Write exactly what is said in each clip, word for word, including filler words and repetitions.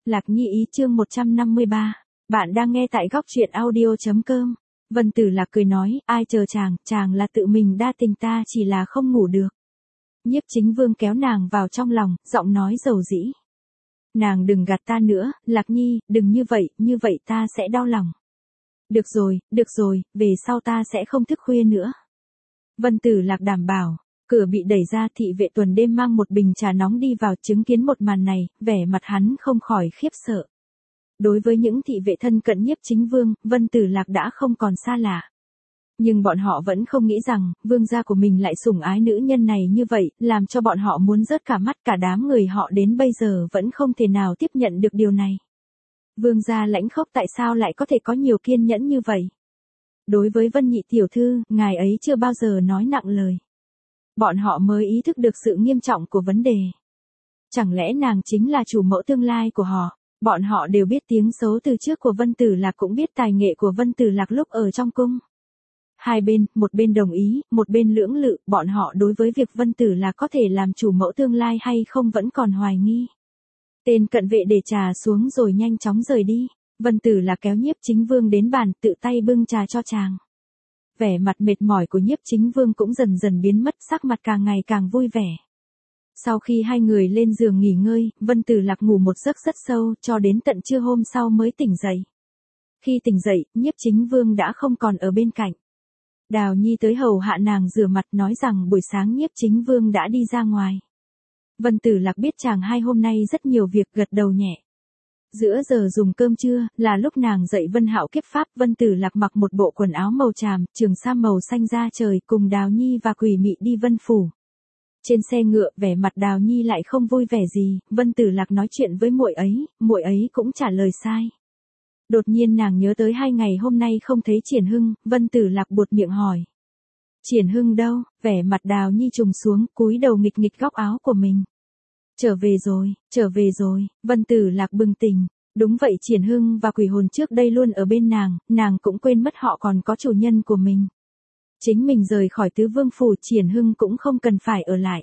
Lạc Nhi ý chương một trăm năm mươi ba. Bạn đang nghe tại góc truyện audio.com. Vân Tử Lạc cười nói, ai chờ chàng, chàng là tự mình đa tình, ta chỉ là không ngủ được. Nhiếp Chính Vương kéo nàng vào trong lòng, giọng nói dầu dĩ. Nàng đừng gạt ta nữa, Lạc Nhi, đừng như vậy, như vậy ta sẽ đau lòng. Được rồi, được rồi, về sau ta sẽ không thức khuya nữa. Vân Tử Lạc đảm bảo. Cửa bị đẩy ra, thị vệ tuần đêm mang một bình trà nóng đi vào, chứng kiến một màn này, vẻ mặt hắn không khỏi khiếp sợ. Đối với những thị vệ thân cận Nhiếp Chính Vương, Vân Tử Lạc đã không còn xa lạ. Nhưng bọn họ vẫn không nghĩ rằng, vương gia của mình lại sủng ái nữ nhân này như vậy, làm cho bọn họ muốn rớt cả mắt, cả đám người họ đến bây giờ vẫn không thể nào tiếp nhận được điều này. Vương gia lãnh khốc tại sao lại có thể có nhiều kiên nhẫn như vậy? Đối với Vân nhị tiểu thư, ngài ấy chưa bao giờ nói nặng lời. Bọn họ mới ý thức được sự nghiêm trọng của vấn đề. Chẳng lẽ nàng chính là chủ mẫu tương lai của họ? Bọn họ đều biết tiếng xấu từ trước của Vân Tử Lạc, cũng biết tài nghệ của Vân Tử Lạc lúc ở trong cung. Hai bên, một bên đồng ý, một bên lưỡng lự, bọn họ đối với việc Vân Tử Lạc có thể làm chủ mẫu tương lai hay không vẫn còn hoài nghi. Tên cận vệ để trà xuống rồi nhanh chóng rời đi. Vân Tử Lạc kéo Nhiếp Chính Vương đến bàn, tự tay bưng trà cho chàng. Vẻ mặt mệt mỏi của Nhiếp Chính Vương cũng dần dần biến mất, sắc mặt càng ngày càng vui vẻ. Sau khi hai người lên giường nghỉ ngơi, Vân Tử Lạc ngủ một giấc rất sâu, cho đến tận trưa hôm sau mới tỉnh dậy. Khi tỉnh dậy, Nhiếp Chính Vương đã không còn ở bên cạnh. Đào Nhi tới hầu hạ nàng rửa mặt, nói rằng buổi sáng Nhiếp Chính Vương đã đi ra ngoài. Vân Tử Lạc biết chàng hai hôm nay rất nhiều việc, gật đầu nhẹ. Giữa giờ dùng cơm trưa, là lúc nàng dạy Vân Hạo kiếp pháp. Vân Tử Lạc mặc một bộ quần áo màu tràm, trường sam màu xanh da trời, cùng Đào Nhi và Quỷ Mị đi Vân phủ. Trên xe ngựa, vẻ mặt Đào Nhi lại không vui vẻ gì. Vân Tử Lạc nói chuyện với muội ấy, muội ấy cũng trả lời sai. Đột nhiên nàng nhớ tới hai ngày hôm nay không thấy Triển Hưng, Vân Tử Lạc buột miệng hỏi. Triển Hưng đâu? Vẻ mặt Đào Nhi trùng xuống, cúi đầu nghịch nghịch góc áo của mình. Trở về rồi, trở về rồi. Vân Tử Lạc bừng tỉnh. Đúng vậy, Triển Hưng và Quỷ Hồn trước đây luôn ở bên nàng, nàng cũng quên mất họ còn có chủ nhân của mình. Chính mình rời khỏi Tứ Vương phủ, Triển Hưng cũng không cần phải ở lại.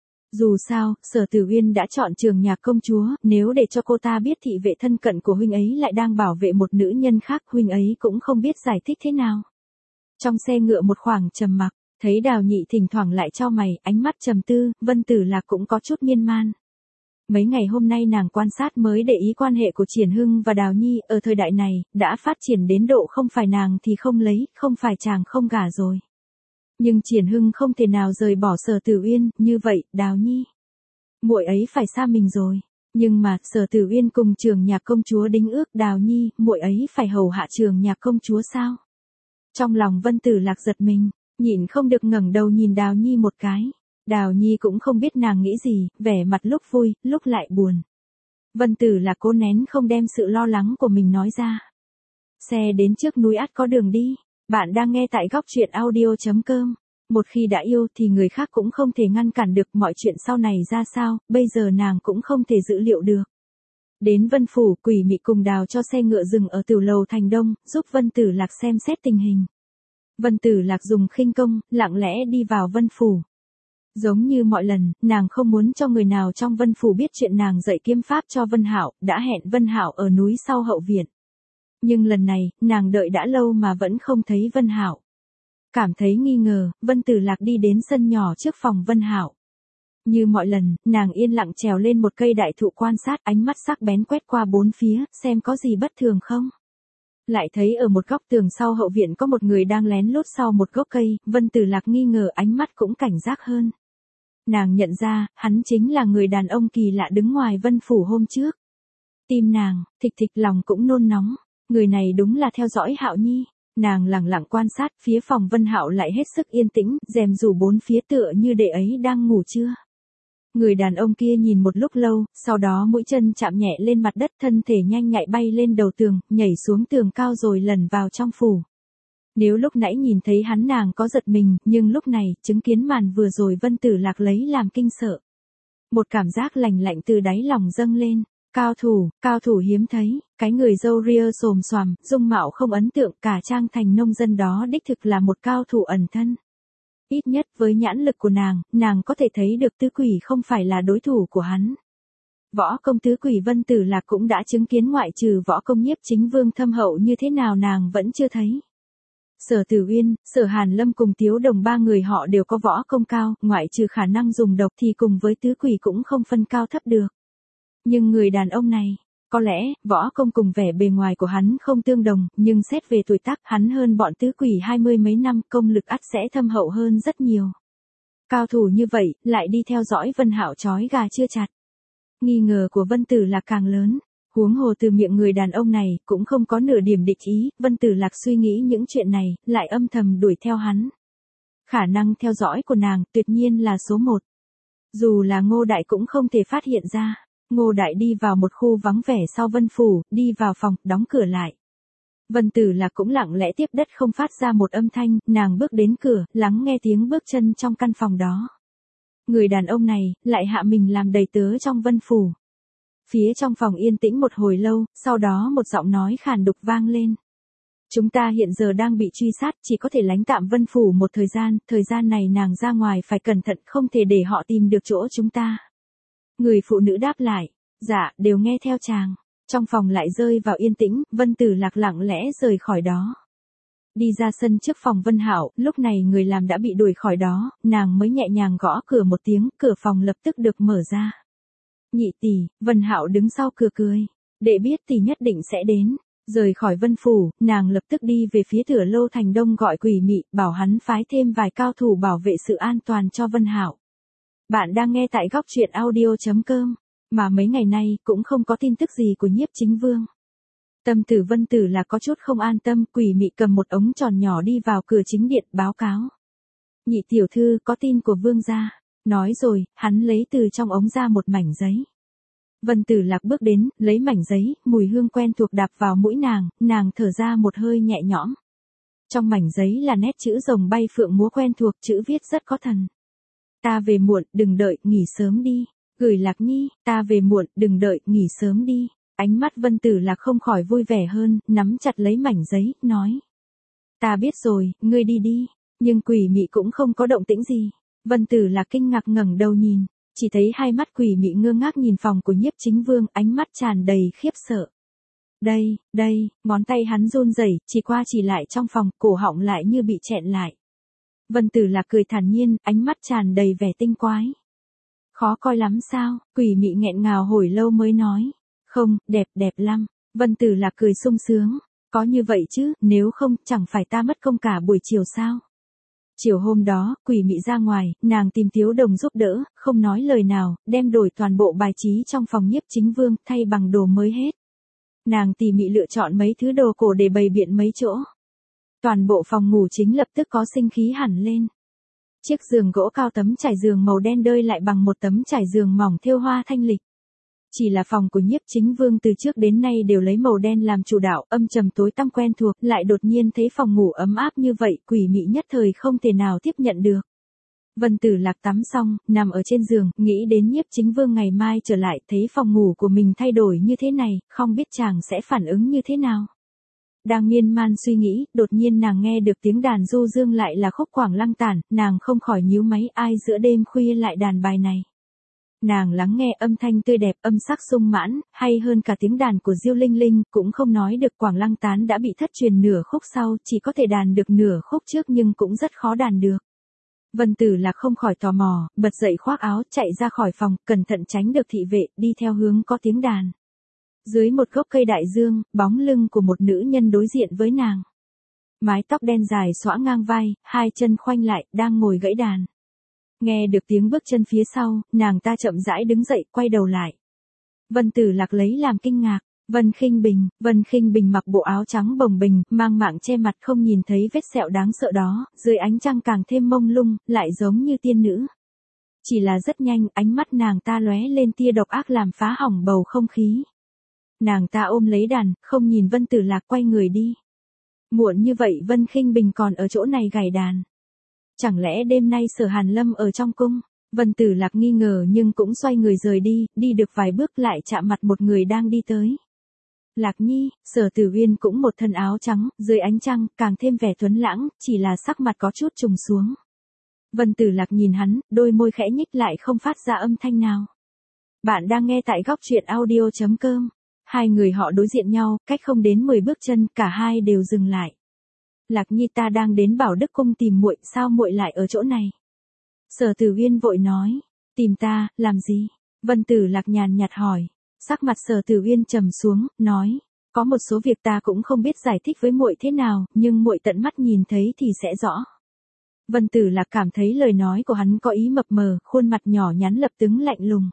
Dù sao, Sở Tử Uyên đã chọn Trường Nhạc công chúa, nếu để cho cô ta biết thị vệ thân cận của huynh ấy lại đang bảo vệ một nữ nhân khác, huynh ấy cũng không biết giải thích thế nào. Trong xe ngựa một khoảng trầm mặc, thấy Đào Nhị thỉnh thoảng lại chau mày, ánh mắt trầm tư, Vân Tử Lạc cũng có chút miên man. Mấy ngày hôm nay nàng quan sát mới để ý quan hệ của Triển Hưng và Đào Nhi, ở thời đại này, đã phát triển đến độ không phải nàng thì không lấy, không phải chàng không gả rồi. Nhưng Triển Hưng không thể nào rời bỏ Sở Tử Uyên, như vậy, Đào Nhi, muội ấy phải xa mình rồi. Nhưng mà, Sở Tử Uyên cùng Trường Nhạc công chúa đính ước, Đào Nhi, muội ấy phải hầu hạ Trường Nhạc công chúa sao? Trong lòng Vân Tử Lạc giật mình, nhịn không được ngẩng đầu nhìn Đào Nhi một cái. Đào Nhi cũng không biết nàng nghĩ gì, vẻ mặt lúc vui, lúc lại buồn. Vân Tử Lạc cố nén không đem sự lo lắng của mình nói ra. Xe đến trước núi ắt có đường đi. Bạn đang nghe tại góc truyện audio.com. Một khi đã yêu thì người khác cũng không thể ngăn cản được, mọi chuyện sau này ra sao, bây giờ nàng cũng không thể dự liệu được. Đến Vân phủ, Quỷ Mị cùng Đào cho xe ngựa dừng ở tiểu lầu thành đông, giúp Vân Tử Lạc xem xét tình hình. Vân Tử Lạc dùng khinh công, lặng lẽ đi vào Vân phủ. Giống như mọi lần, nàng không muốn cho người nào trong Vân phủ biết chuyện nàng dạy kiếm pháp cho Vân Hạo, đã hẹn Vân Hạo ở núi sau hậu viện. Nhưng lần này, nàng đợi đã lâu mà vẫn không thấy Vân Hạo. Cảm thấy nghi ngờ, Vân Tử Lạc đi đến sân nhỏ trước phòng Vân Hạo. Như mọi lần, nàng yên lặng trèo lên một cây đại thụ quan sát, ánh mắt sắc bén quét qua bốn phía, xem có gì bất thường không. Lại thấy ở một góc tường sau hậu viện có một người đang lén lút sau một gốc cây, Vân Tử Lạc nghi ngờ, ánh mắt cũng cảnh giác hơn. Nàng nhận ra, hắn chính là người đàn ông kỳ lạ đứng ngoài Vân phủ hôm trước. Tim nàng, thịch thịch, lòng cũng nôn nóng. Người này đúng là theo dõi Hạo Nhi. Nàng lẳng lặng quan sát, phía phòng Vân Hạo lại hết sức yên tĩnh, rèm rủ bốn phía tựa như đệ ấy đang ngủ trưa. Người đàn ông kia nhìn một lúc lâu, sau đó mũi chân chạm nhẹ lên mặt đất, thân thể nhanh nhạy bay lên đầu tường, nhảy xuống tường cao rồi lẩn vào trong phủ. Nếu lúc nãy nhìn thấy hắn nàng có giật mình, nhưng lúc này, chứng kiến màn vừa rồi Vân Tử Lạc lấy làm kinh sợ. Một cảm giác lành lạnh từ đáy lòng dâng lên. Cao thủ, cao thủ hiếm thấy, cái người râu ria xồm xoàm, dung mạo không ấn tượng, cả trang thành nông dân đó đích thực là một cao thủ ẩn thân. Ít nhất với nhãn lực của nàng, nàng có thể thấy được Tứ Quỷ không phải là đối thủ của hắn. Võ công tứ quỷ Vân Tử Lạc cũng đã chứng kiến, ngoại trừ võ công Nhiếp Chính Vương thâm hậu như thế nào nàng vẫn chưa thấy. Sở Tử Uyên, Sở Hàn Lâm cùng Tiếu Đồng ba người họ đều có võ công cao, ngoại trừ khả năng dùng độc thì cùng với tứ quỷ cũng không phân cao thấp được. Nhưng người đàn ông này, có lẽ, võ công cùng vẻ bề ngoài của hắn không tương đồng, nhưng xét về tuổi tác hắn hơn bọn tứ quỷ hai mươi mấy năm, công lực ắt sẽ thâm hậu hơn rất nhiều. Cao thủ như vậy, lại đi theo dõi Vân Hạo trói gà chưa chặt. Nghi ngờ của Vân Tử Lạc càng lớn, huống hồ từ miệng người đàn ông này, cũng không có nửa điểm địch ý, Vân Tử Lạc suy nghĩ những chuyện này, lại âm thầm đuổi theo hắn. Khả năng theo dõi của nàng, tuyệt nhiên là số một. Dù là Ngô Đại cũng không thể phát hiện ra. Ngô Đại đi vào một khu vắng vẻ sau Vân Phủ, đi vào phòng, đóng cửa lại. Vân Tử Lạc cũng lặng lẽ tiếp đất không phát ra một âm thanh, nàng bước đến cửa, lắng nghe tiếng bước chân trong căn phòng đó. Người đàn ông này, lại hạ mình làm đầy tớ trong Vân Phủ. Phía trong phòng yên tĩnh một hồi lâu, sau đó một giọng nói khàn đục vang lên. Chúng ta hiện giờ đang bị truy sát, chỉ có thể lánh tạm Vân Phủ một thời gian, thời gian này nàng ra ngoài phải cẩn thận, không thể để họ tìm được chỗ chúng ta. Người phụ nữ đáp lại, dạ, đều nghe theo chàng. Trong phòng lại rơi vào yên tĩnh, Vân Tử Lạc lặng lẽ rời khỏi đó. Đi ra sân trước phòng Vân Hạo, lúc này người làm đã bị đuổi khỏi đó, nàng mới nhẹ nhàng gõ cửa một tiếng, cửa phòng lập tức được mở ra. Nhị tỷ, Vân Hạo đứng sau cửa cười, đệ biết tỷ nhất định sẽ đến. Rời khỏi Vân Phủ, nàng lập tức đi về phía Thửa Lô Thành Đông gọi Quỷ Mị, bảo hắn phái thêm vài cao thủ bảo vệ sự an toàn cho Vân Hạo. Bạn đang nghe tại góc truyện audio chấm com, mà mấy ngày nay cũng không có tin tức gì của Nhiếp Chính Vương. Tâm tử Vân Tử là có chút không an tâm, Quỷ Mị cầm một ống tròn nhỏ đi vào cửa chính điện báo cáo. Nhị tiểu thư có tin của Vương gia. Nói rồi, hắn lấy từ trong ống ra một mảnh giấy. Vân Tử Lạc bước đến, lấy mảnh giấy, mùi hương quen thuộc đạp vào mũi nàng, nàng thở ra một hơi nhẹ nhõm. Trong mảnh giấy là nét chữ rồng bay phượng múa quen thuộc, chữ viết rất có thần. Ta về muộn, đừng đợi, nghỉ sớm đi. Gửi Lạc Nhi, ta về muộn, đừng đợi, nghỉ sớm đi. Ánh mắt Vân Tử Lạc không khỏi vui vẻ hơn, nắm chặt lấy mảnh giấy, nói. Ta biết rồi, ngươi đi đi. Nhưng Quỷ Mị cũng không có động tĩnh gì. Vân Tử Lạc kinh ngạc ngẩng đầu nhìn, chỉ thấy hai mắt Quỷ Mị ngơ ngác nhìn phòng của Nhiếp Chính Vương, ánh mắt tràn đầy khiếp sợ. Đây, đây, ngón tay hắn run rẩy, chỉ qua chỉ lại trong phòng, cổ họng lại như bị chẹn lại. Vân Tử Lạc cười thản nhiên, ánh mắt tràn đầy vẻ tinh quái. Khó coi lắm sao? Quỷ Mị nghẹn ngào hồi lâu mới nói. Không, đẹp, đẹp lắm. Vân Tử Lạc cười sung sướng. Có như vậy chứ, nếu không, chẳng phải ta mất công cả buổi chiều sao? Chiều hôm đó, Quỷ Mị ra ngoài, nàng tìm Tiếu Đồng giúp đỡ, không nói lời nào, đem đổi toàn bộ bài trí trong phòng Nhiếp Chính Vương, thay bằng đồ mới hết. Nàng tỉ mỉ lựa chọn mấy thứ đồ cổ để bày biện mấy chỗ. Toàn bộ phòng ngủ chính lập tức có sinh khí hẳn lên. Chiếc giường gỗ cao, tấm trải giường màu đen đơi lại bằng một tấm trải giường mỏng thêu hoa thanh lịch. Chỉ là phòng của Nhiếp Chính Vương từ trước đến nay đều lấy màu đen làm chủ đạo, âm trầm tối tăm quen thuộc, lại đột nhiên thấy phòng ngủ ấm áp như vậy, Quỷ Mị nhất thời không thể nào tiếp nhận được. Vân Tử Lạc tắm xong, nằm ở trên giường, nghĩ đến Nhiếp Chính Vương ngày mai trở lại, thấy phòng ngủ của mình thay đổi như thế này, không biết chàng sẽ phản ứng như thế nào. Đang miên man suy nghĩ, đột nhiên nàng nghe được tiếng đàn du dương, lại là khúc Quảng Lăng Tản, nàng không khỏi nhíu máy, ai giữa đêm khuya lại đàn bài này. Nàng lắng nghe âm thanh tươi đẹp, âm sắc sung mãn, hay hơn cả tiếng đàn của Diêu Linh Linh, cũng không nói được. Quảng Lăng Tán đã bị thất truyền nửa khúc sau, chỉ có thể đàn được nửa khúc trước nhưng cũng rất khó đàn được. Vân Tử Lạc không khỏi tò mò, bật dậy khoác áo, chạy ra khỏi phòng, cẩn thận tránh được thị vệ, đi theo hướng có tiếng đàn. Dưới một gốc cây đại dương, bóng lưng của một nữ nhân đối diện với nàng. Mái tóc đen dài xõa ngang vai, hai chân khoanh lại, đang ngồi gãy đàn. Nghe được tiếng bước chân phía sau, nàng ta chậm rãi đứng dậy, quay đầu lại. Vân Tử Lạc lấy làm kinh ngạc. Vân Khinh Bình, Vân Khinh Bình mặc bộ áo trắng bồng bềnh, mang mạng che mặt, không nhìn thấy vết sẹo đáng sợ đó, dưới ánh trăng càng thêm mông lung, lại giống như tiên nữ. Chỉ là rất nhanh, ánh mắt nàng ta lóe lên tia độc ác làm phá hỏng bầu không khí. Nàng ta ôm lấy đàn, không nhìn Vân Tử Lạc, quay người đi. Muộn như vậy Vân Khinh Bình còn ở chỗ này gảy đàn. Chẳng lẽ đêm nay Sở Hàn Lâm ở trong cung? Vân Tử Lạc nghi ngờ nhưng cũng xoay người rời đi, đi được vài bước lại chạm mặt một người đang đi tới. Lạc Nhi, Sở Tử Uyên cũng một thân áo trắng, dưới ánh trăng, càng thêm vẻ tuấn lãng, chỉ là sắc mặt có chút trùng xuống. Vân Tử Lạc nhìn hắn, đôi môi khẽ nhích lại không phát ra âm thanh nào. Bạn đang nghe tại góc truyện audio chấm com. Hai người họ đối diện nhau, cách không đến mười bước chân, cả hai đều dừng lại. Lạc Nhi, ta đang đến Bảo Đức cung tìm muội, sao muội lại ở chỗ này? Sở Tử Uyên vội nói, tìm ta, làm gì? Vân Tử Lạc nhàn nhạt hỏi. Sắc mặt Sở Tử Uyên trầm xuống, nói, có một số việc ta cũng không biết giải thích với muội thế nào, nhưng muội tận mắt nhìn thấy thì sẽ rõ. Vân Tử Lạc cảm thấy lời nói của hắn có ý mập mờ, khuôn mặt nhỏ nhắn lập tức lạnh lùng.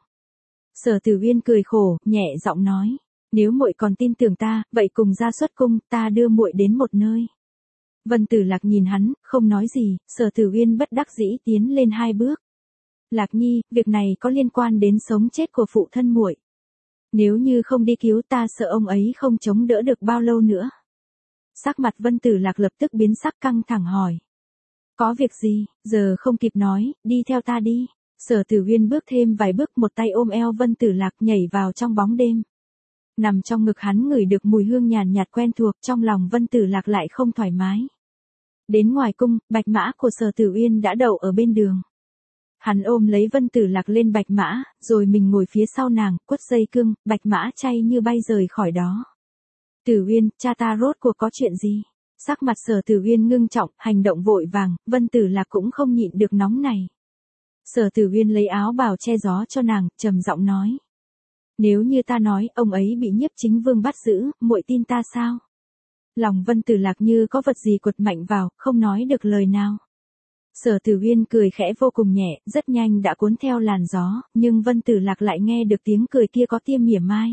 Sở Tử Uyên cười khổ, nhẹ giọng nói, nếu muội còn tin tưởng ta, vậy cùng ra xuất cung, ta đưa muội đến một nơi. Vân Tử Lạc nhìn hắn, không nói gì, Sở Tử Uyên bất đắc dĩ tiến lên hai bước. Lạc Nhi, việc này có liên quan đến sống chết của phụ thân muội. Nếu như không đi cứu ta sợ ông ấy không chống đỡ được bao lâu nữa. Sắc mặt Vân Tử Lạc lập tức biến sắc, căng thẳng hỏi. Có việc gì, giờ không kịp nói, đi theo ta đi. Sở Tử Uyên bước thêm vài bước, một tay ôm eo Vân Tử Lạc nhảy vào trong bóng đêm. Nằm trong ngực hắn ngửi được mùi hương nhàn nhạt quen thuộc, trong lòng Vân Tử Lạc lại không thoải mái. Đến ngoài cung, bạch mã của Sở Tử Uyên đã đậu ở bên đường. Hắn ôm lấy Vân Tử Lạc lên bạch mã, rồi mình ngồi phía sau nàng, quất dây cương, bạch mã chay như bay rời khỏi đó. Tử Uyên, cha ta rốt cuộc có chuyện gì? Sắc mặt Sở Tử Uyên ngưng trọng, hành động vội vàng, Vân Tử Lạc cũng không nhịn được nóng này. Sở Tử Uyên lấy áo bào che gió cho nàng, trầm giọng nói. Nếu như ta nói, ông ấy bị Nhiếp Chính Vương bắt giữ, muội tin ta sao? Lòng Vân Tử Lạc như có vật gì quật mạnh vào, không nói được lời nào. Sở Tử Uyên cười khẽ vô cùng nhẹ, rất nhanh đã cuốn theo làn gió, nhưng Vân Tử Lạc lại nghe được tiếng cười kia có tia mỉa mai.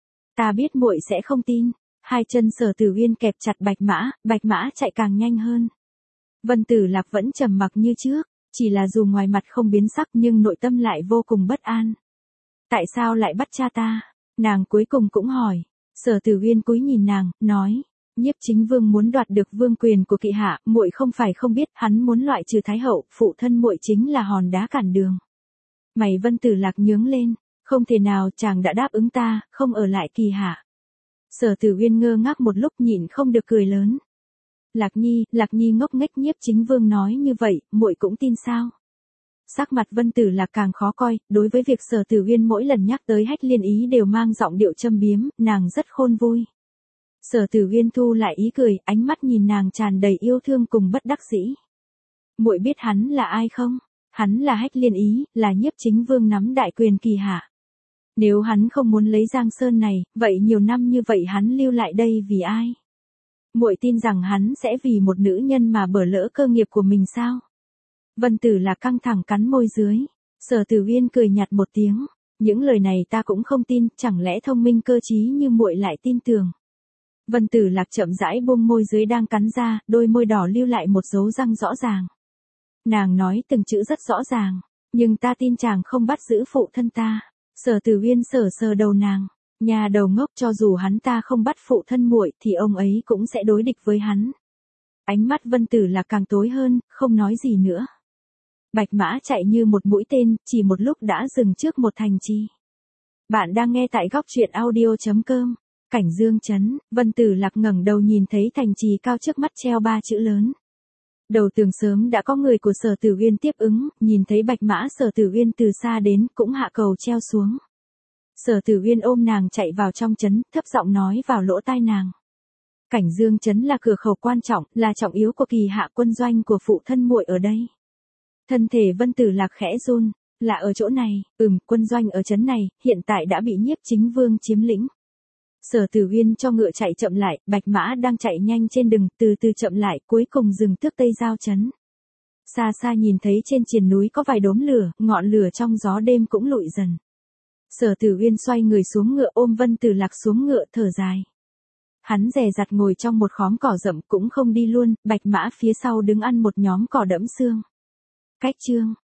Ta biết muội sẽ không tin. Hai chân Sở Tử Uyên kẹp chặt bạch mã, bạch mã chạy càng nhanh hơn. Vân Tử Lạc vẫn trầm mặc như trước, chỉ là dù ngoài mặt không biến sắc nhưng nội tâm lại vô cùng bất an. Tại sao lại bắt cha ta? Nàng cuối cùng cũng hỏi. Sở Tử Uyên cúi nhìn nàng, nói, Nhiếp Chính Vương muốn đoạt được vương quyền của kỵ hạ, muội không phải không biết, hắn muốn loại trừ Thái hậu, phụ thân muội chính là hòn đá cản đường. Mày Vân Tử Lạc nhướng lên, không thể nào, chàng đã đáp ứng ta, không ở lại kỳ hạ. Sở Tử Uyên ngơ ngác một lúc, nhịn không được cười lớn. Lạc Nhi, Lạc Nhi ngốc nghếch, Nhiếp Chính Vương nói như vậy, muội cũng tin sao? Sắc mặt Vân Tử Lạc càng khó coi, đối với việc Sở Tử Uyên mỗi lần nhắc tới Hách Liên Ý đều mang giọng điệu châm biếm, nàng rất khôn vui. Sở Tử Uyên thu lại ý cười, ánh mắt nhìn nàng tràn đầy yêu thương cùng bất đắc dĩ. Muội biết hắn là ai không? Hắn là Hách Liên Ý, là Nhiếp Chính Vương nắm đại quyền kỳ hạ. Nếu hắn không muốn lấy Giang Sơn này, vậy nhiều năm như vậy hắn lưu lại đây vì ai? Muội tin rằng hắn sẽ vì một nữ nhân mà bỡ lỡ cơ nghiệp của mình sao? Vân Tử Lạc căng thẳng cắn môi dưới. Sở Tử Uyên cười nhạt một tiếng. Những lời này ta cũng không tin, chẳng lẽ thông minh cơ trí như muội lại tin tưởng? Vân Tử Lạc chậm rãi buông môi dưới đang cắn ra, đôi môi đỏ lưu lại một dấu răng rõ ràng. Nàng nói từng chữ rất rõ ràng, nhưng ta tin chàng không bắt giữ phụ thân ta. Sở Tử Uyên sờ sờ đầu nàng, nhà đầu ngốc, cho dù hắn ta không bắt phụ thân muội thì ông ấy cũng sẽ đối địch với hắn. Ánh mắt Vân Tử Lạc càng tối hơn, không nói gì nữa. Bạch mã chạy như một mũi tên, chỉ một lúc đã dừng trước một thành trì. Bạn đang nghe tại góc truyện audio chấm com. Cảnh Dương trấn, Vân Tử Lạc ngẩng đầu nhìn thấy thành trì cao trước mắt treo ba chữ lớn. Đầu tường sớm đã có người của Sở Tử Uyên tiếp ứng, nhìn thấy bạch mã Sở Tử Uyên từ xa đến, cũng hạ cầu treo xuống. Sở Tử Uyên ôm nàng chạy vào trong trấn, thấp giọng nói vào lỗ tai nàng. Cảnh Dương trấn là cửa khẩu quan trọng, là trọng yếu của kỳ hạ quân doanh của phụ thân muội ở đây. Thân thể Vân Tử Lạc khẽ run, là ở chỗ này, ừm, quân doanh ở trấn này, hiện tại đã bị Nhiếp Chính Vương chiếm lĩnh. Sở Tử Uyên cho ngựa chạy chậm lại, bạch mã đang chạy nhanh trên đường, từ từ chậm lại, cuối cùng dừng tước tây giao trấn. Xa xa nhìn thấy trên triền núi có vài đốm lửa, ngọn lửa trong gió đêm cũng lụi dần. Sở Tử Uyên xoay người xuống ngựa, ôm Vân Tử Lạc xuống ngựa, thở dài. Hắn dè dặt ngồi trong một khóm cỏ rậm, cũng không đi luôn, bạch mã phía sau đứng ăn một nhóm cỏ đẫm xương. Cách chương